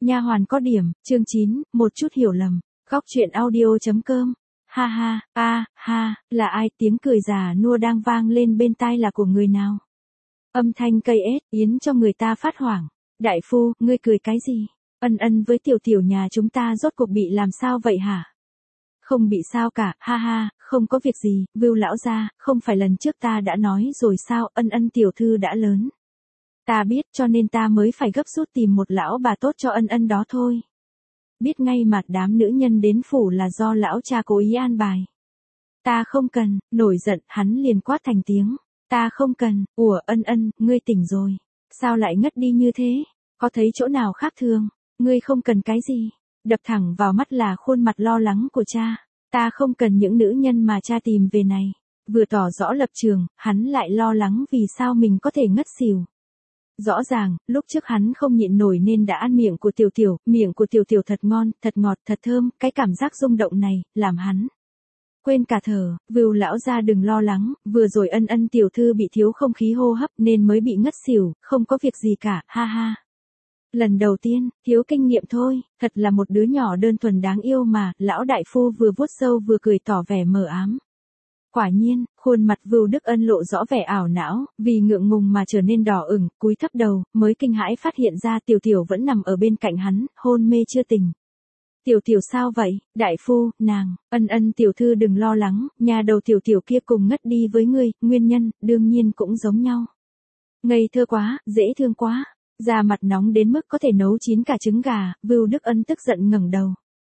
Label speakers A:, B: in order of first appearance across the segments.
A: Nha hoàn có điểm, chương 9, một chút hiểu lầm. Góc truyện audio.com. Ha ha, ha, là ai? Tiếng cười già nua đang vang lên bên tai là của người nào? Âm thanh cây ếch, yến cho người ta phát hoảng. Đại phu, ngươi cười cái gì? Ân với tiểu tiểu nhà chúng ta rốt cuộc bị làm sao vậy hả? Không bị sao cả, ha ha, không có việc gì, Vưu lão gia, không phải lần trước ta đã nói rồi sao, ân tiểu thư đã lớn. Ta biết cho nên ta mới phải gấp rút tìm một lão bà tốt cho ân đó thôi. Biết ngay mà đám nữ nhân đến phủ là do lão cha cố ý an bài. Ta không cần, nổi giận, hắn liền quát thành tiếng. Ta không cần, ủa ân, ngươi tỉnh rồi. Sao lại ngất đi như thế? Có thấy chỗ nào khác thường? Ngươi không cần cái gì? Đập thẳng vào mắt là khuôn mặt lo lắng của cha. Ta không cần những nữ nhân mà cha tìm về này. Vừa tỏ rõ lập trường, hắn lại lo lắng vì sao mình có thể ngất xỉu. Rõ ràng, lúc trước hắn không nhịn nổi nên đã ăn miệng của tiểu, miệng của tiểu thật ngon, thật ngọt, thật thơm, cái cảm giác rung động này, làm hắn quên cả thở. Vưu lão gia đừng lo lắng, vừa rồi ân tiểu thư bị thiếu không khí hô hấp nên mới bị ngất xỉu, không có việc gì cả, ha ha. Lần đầu tiên, thiếu kinh nghiệm thôi, thật là một đứa nhỏ đơn thuần đáng yêu mà, lão đại phu vừa vuốt râu vừa cười tỏ vẻ mờ ám. Quả nhiên, khuôn mặt Vưu Đức Ân lộ rõ vẻ ảo não, vì ngượng ngùng mà trở nên đỏ ửng, cúi thấp đầu, mới kinh hãi phát hiện ra tiểu vẫn nằm ở bên cạnh hắn, hôn mê chưa tỉnh. Tiểu sao vậy, đại phu, nàng, ân tiểu thư đừng lo lắng, nhà đầu tiểu kia cùng ngất đi với ngươi, nguyên nhân, đương nhiên cũng giống nhau. Ngây thơ quá, dễ thương quá, da mặt nóng đến mức có thể nấu chín cả trứng gà, Vưu Đức Ân tức giận ngẩng đầu.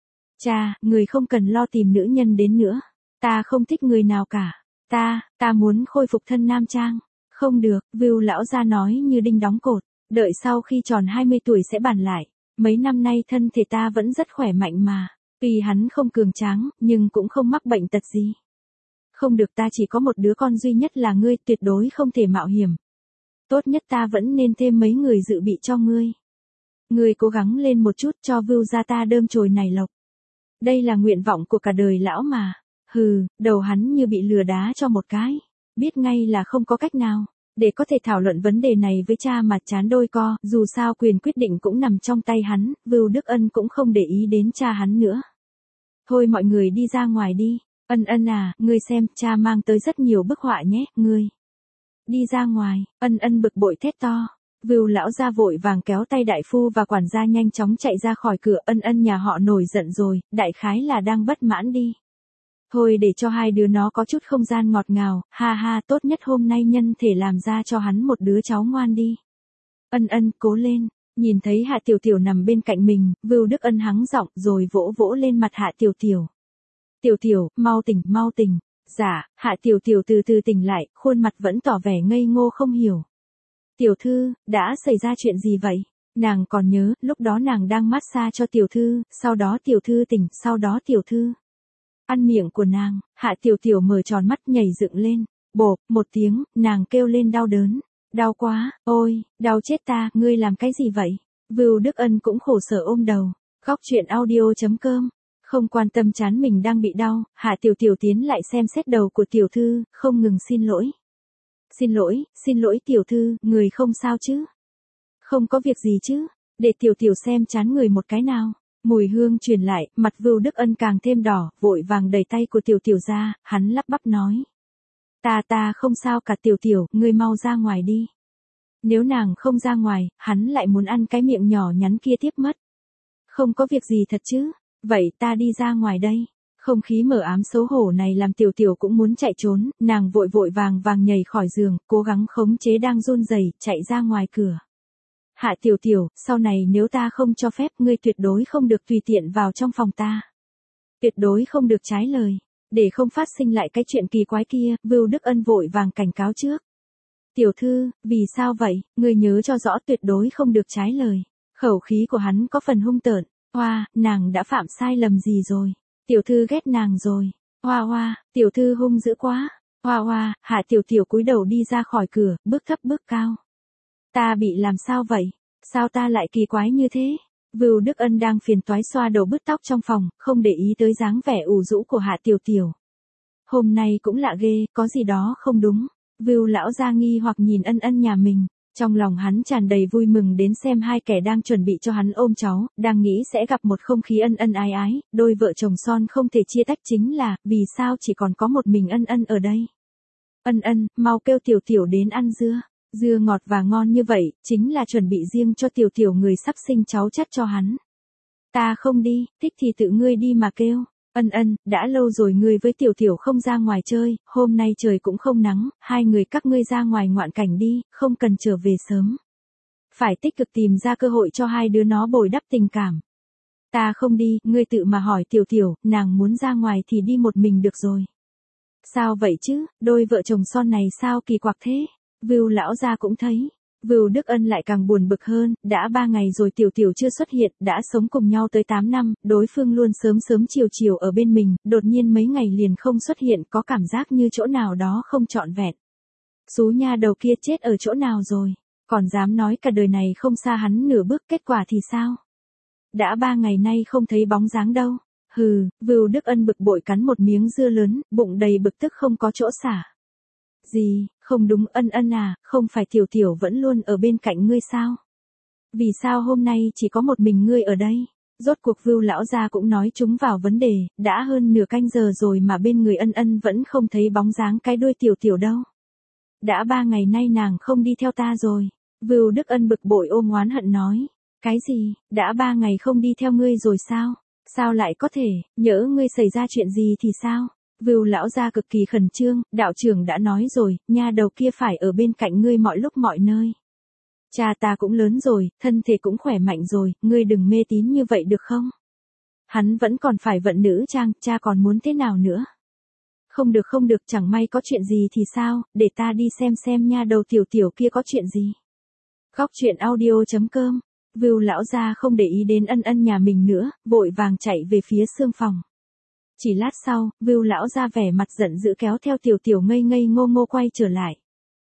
A: Cha, người không cần lo tìm nữ nhân đến nữa. Ta không thích người nào cả. Ta muốn khôi phục thân nam trang. Không được, Vưu lão gia nói như đinh đóng cột. Đợi sau khi tròn 20 tuổi sẽ bàn lại. Mấy năm nay thân thể ta vẫn rất khỏe mạnh mà. Tuy hắn không cường tráng, nhưng cũng không mắc bệnh tật gì. Không được, ta chỉ có một đứa con duy nhất là ngươi, tuyệt đối không thể mạo hiểm. Tốt nhất ta vẫn nên thêm mấy người dự bị cho ngươi. Ngươi cố gắng lên một chút cho Vưu gia ta đơm chồi nảy lộc. Đây là nguyện vọng của cả đời lão mà. Hừ, đầu hắn như bị lừa đá cho một cái. Biết ngay là không có cách nào. Để có thể thảo luận vấn đề này với cha mà chán đôi co, dù sao quyền quyết định cũng nằm trong tay hắn, Vưu Đức Ân cũng không để ý đến cha hắn nữa. Thôi mọi người đi ra ngoài đi. Ân à, ngươi xem, cha mang tới rất nhiều bức họa nhé, ngươi. Đi ra ngoài, ân bực bội thét to. Vưu lão gia vội vàng kéo tay đại phu và quản gia nhanh chóng chạy ra khỏi cửa. Ân nhà họ nổi giận rồi, đại khái là đang bất mãn đi. Thôi để cho hai đứa nó có chút không gian ngọt ngào, ha ha, tốt nhất hôm nay nhân thể làm ra cho hắn một đứa cháu ngoan đi. Ân, cố lên. Nhìn thấy Hạ Tiểu nằm bên cạnh mình, Vưu Đức Ân hắng giọng rồi vỗ vỗ lên mặt Hạ Tiểu. Tiểu, mau tỉnh. Dạ, Hạ Tiểu từ từ tỉnh lại, khuôn mặt vẫn tỏ vẻ ngây ngô không hiểu. Tiểu thư, đã xảy ra chuyện gì vậy? Nàng còn nhớ, lúc đó nàng đang massage cho tiểu thư, sau đó tiểu thư tỉnh, sau đó tiểu thư ăn miệng của nàng. Hạ Tiểu mở tròn mắt nhảy dựng lên. Bộp, một tiếng, nàng kêu lên đau đớn. Đau quá, ôi, đau chết ta, ngươi làm cái gì vậy? Vưu Đức Ân cũng khổ sở ôm đầu. Góc truyện audio.com. Không quan tâm chán mình đang bị đau, Hạ Tiểu tiến lại xem xét đầu của tiểu thư, không ngừng xin lỗi. Xin lỗi tiểu thư, người không sao chứ? Không có việc gì chứ? Để tiểu xem chán người một cái nào. Mùi hương truyền lại, mặt Vưu Đức Ân càng thêm đỏ, vội vàng đẩy tay của tiểu ra, hắn lắp bắp nói. Ta không sao cả tiểu, ngươi mau ra ngoài đi. Nếu nàng không ra ngoài, hắn lại muốn ăn cái miệng nhỏ nhắn kia tiếp mất. Không có việc gì thật chứ, vậy ta đi ra ngoài đây. Không khí mờ ám xấu hổ này làm tiểu cũng muốn chạy trốn, nàng vội vàng nhảy khỏi giường, cố gắng khống chế đang run rẩy, chạy ra ngoài cửa. Hạ Tiểu, sau này nếu ta không cho phép ngươi tuyệt đối không được tùy tiện vào trong phòng ta. Tuyệt đối không được trái lời. Để không phát sinh lại cái chuyện kỳ quái kia, Vưu Đức Ân vội vàng cảnh cáo trước. Tiểu thư, vì sao vậy, ngươi nhớ cho rõ tuyệt đối không được trái lời. Khẩu khí của hắn có phần hung tợn. Hoa, nàng đã phạm sai lầm gì rồi? Tiểu thư ghét nàng rồi. Hoa, tiểu thư hung dữ quá. Hoa, Hạ Tiểu cúi đầu đi ra khỏi cửa, bước thấp bước cao. Ta bị làm sao vậy? Sao ta lại kỳ quái như thế? Vưu Đức Ân đang phiền toái xoa đầu bứt tóc trong phòng, không để ý tới dáng vẻ ủ rũ của Hạ Tiểu. Hôm nay cũng lạ ghê, có gì đó không đúng. Vưu lão gia nghi hoặc nhìn ân nhà mình. Trong lòng hắn tràn đầy vui mừng đến xem hai kẻ đang chuẩn bị cho hắn ôm cháu, đang nghĩ sẽ gặp một không khí ân ân ái ái, đôi vợ chồng son không thể chia tách chính là, vì sao chỉ còn có một mình ân ân ở đây. Ân ân, mau kêu tiểu tiểu đến ăn dưa. Dưa ngọt và ngon như vậy, chính là chuẩn bị riêng cho tiểu tiểu người sắp sinh cháu chắt cho hắn. Ta không đi, thích thì tự ngươi đi mà kêu. Ân ân, đã lâu rồi ngươi với tiểu tiểu không ra ngoài chơi, hôm nay trời cũng không nắng, hai người các ngươi ra ngoài ngoạn cảnh đi, không cần trở về sớm. Phải tích cực tìm ra cơ hội cho hai đứa nó bồi đắp tình cảm. Ta không đi, ngươi tự mà hỏi tiểu tiểu, nàng muốn ra ngoài thì đi một mình được rồi. Sao vậy chứ, đôi vợ chồng son này sao kỳ quặc thế? Vưu lão gia cũng thấy. Vưu Đức Ân lại càng buồn bực hơn, đã 3 ngày rồi tiểu tiểu chưa xuất hiện, đã sống cùng nhau tới 8 năm, đối phương luôn sớm sớm chiều chiều ở bên mình, đột nhiên mấy ngày liền không xuất hiện, có cảm giác như chỗ nào đó không trọn vẹn. Xú nha đầu kia chết ở chỗ nào rồi, còn dám nói cả đời này không xa hắn nửa bước, kết quả thì sao? Đã 3 ngày nay không thấy bóng dáng đâu. Hừ, Vưu Đức Ân bực bội cắn một miếng dưa lớn, bụng đầy bực tức không có chỗ xả. Gì, không đúng ân ân à, không phải tiểu tiểu vẫn luôn ở bên cạnh ngươi sao? Vì sao hôm nay chỉ có một mình ngươi ở đây? Rốt cuộc Vưu lão gia cũng nói chúng vào vấn đề, đã hơn nửa canh giờ rồi mà bên người ân ân vẫn không thấy bóng dáng cái đuôi tiểu tiểu đâu. Đã 3 ngày nay nàng không đi theo ta rồi. Vưu Đức Ân bực bội ôm oán hận nói. Cái gì, đã 3 ngày không đi theo ngươi rồi sao? Sao lại có thể, nhỡ ngươi xảy ra chuyện gì thì sao? Vưu lão gia cực kỳ khẩn trương, đạo trưởng đã nói rồi, nha đầu kia phải ở bên cạnh ngươi mọi lúc mọi nơi. Cha ta cũng lớn rồi, thân thể cũng khỏe mạnh rồi, ngươi đừng mê tín như vậy được không? Hắn vẫn còn phải vận nữ trang, cha còn muốn thế nào nữa? Không được, chẳng may có chuyện gì thì sao, để ta đi xem nha đầu tiểu tiểu kia có chuyện gì. Góc truyện audio.com. Vưu lão gia không để ý đến ân ân nhà mình nữa, vội vàng chạy về phía xương phòng. Chỉ lát sau, Vưu lão gia vẻ mặt giận dữ kéo theo tiểu tiểu ngây ngây ngô ngô quay trở lại.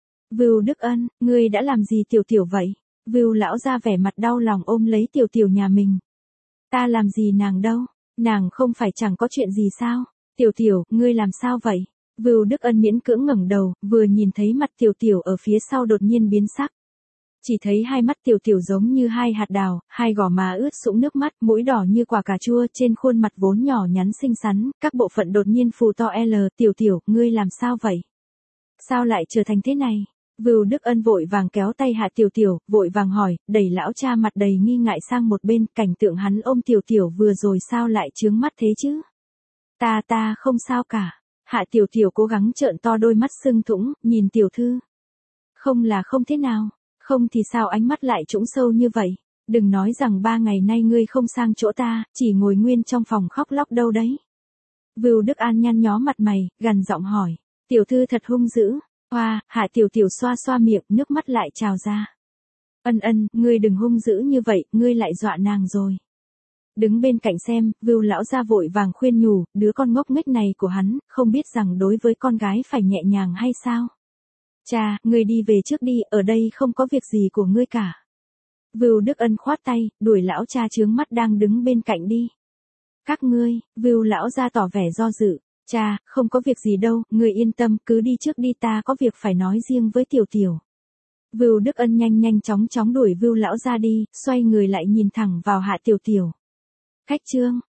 A: Vưu Đức Ân, ngươi đã làm gì tiểu tiểu vậy? Vưu lão gia vẻ mặt đau lòng ôm lấy tiểu tiểu nhà mình. Ta làm gì nàng đâu, nàng không phải chẳng có chuyện gì sao? Tiểu tiểu, ngươi làm sao vậy? Vưu Đức Ân miễn cưỡng ngẩng đầu, vừa nhìn thấy mặt tiểu tiểu ở phía sau đột nhiên biến sắc. Chỉ thấy hai mắt tiểu tiểu giống như hai hạt đào, hai gò má ướt sũng nước mắt, mũi đỏ như quả cà chua, trên khuôn mặt vốn nhỏ nhắn xinh xắn, các bộ phận đột nhiên phù to tiểu tiểu, ngươi làm sao vậy? Sao lại trở thành thế này? Vưu Đức Ân vội vàng kéo tay hạ tiểu tiểu, vội vàng hỏi, đẩy lão cha mặt đầy nghi ngại sang một bên, cảnh tượng hắn ôm tiểu tiểu vừa rồi sao lại chướng mắt thế chứ? Ta không sao cả. Hạ tiểu tiểu cố gắng trợn to đôi mắt sưng thũng, nhìn tiểu thư. Không là không thế nào. Không thì sao ánh mắt lại trũng sâu như vậy? Đừng nói rằng 3 ngày nay ngươi không sang chỗ ta, chỉ ngồi nguyên trong phòng khóc lóc đâu đấy. Vưu Đức An nhăn nhó mặt mày, gằn giọng hỏi. Tiểu thư thật hung dữ. Hoa, Hạ tiểu tiểu xoa xoa miệng, nước mắt lại trào ra. Ân ân, ngươi đừng hung dữ như vậy, ngươi lại dọa nàng rồi. Đứng bên cạnh xem, Vưu lão gia vội vàng khuyên nhủ, đứa con ngốc nghếch này của hắn, không biết rằng đối với con gái phải nhẹ nhàng hay sao? Cha, ngươi đi về trước đi, ở đây không có việc gì của ngươi cả. Vưu Đức Ân khoát tay, đuổi lão cha chướng mắt đang đứng bên cạnh đi. Các ngươi, Vưu lão gia tỏ vẻ do dự. Cha, không có việc gì đâu, ngươi yên tâm, cứ đi trước đi, ta có việc phải nói riêng với tiểu tiểu. Vưu Đức Ân nhanh chóng đuổi Vưu lão gia đi, xoay người lại nhìn thẳng vào Hạ tiểu tiểu. Cách chương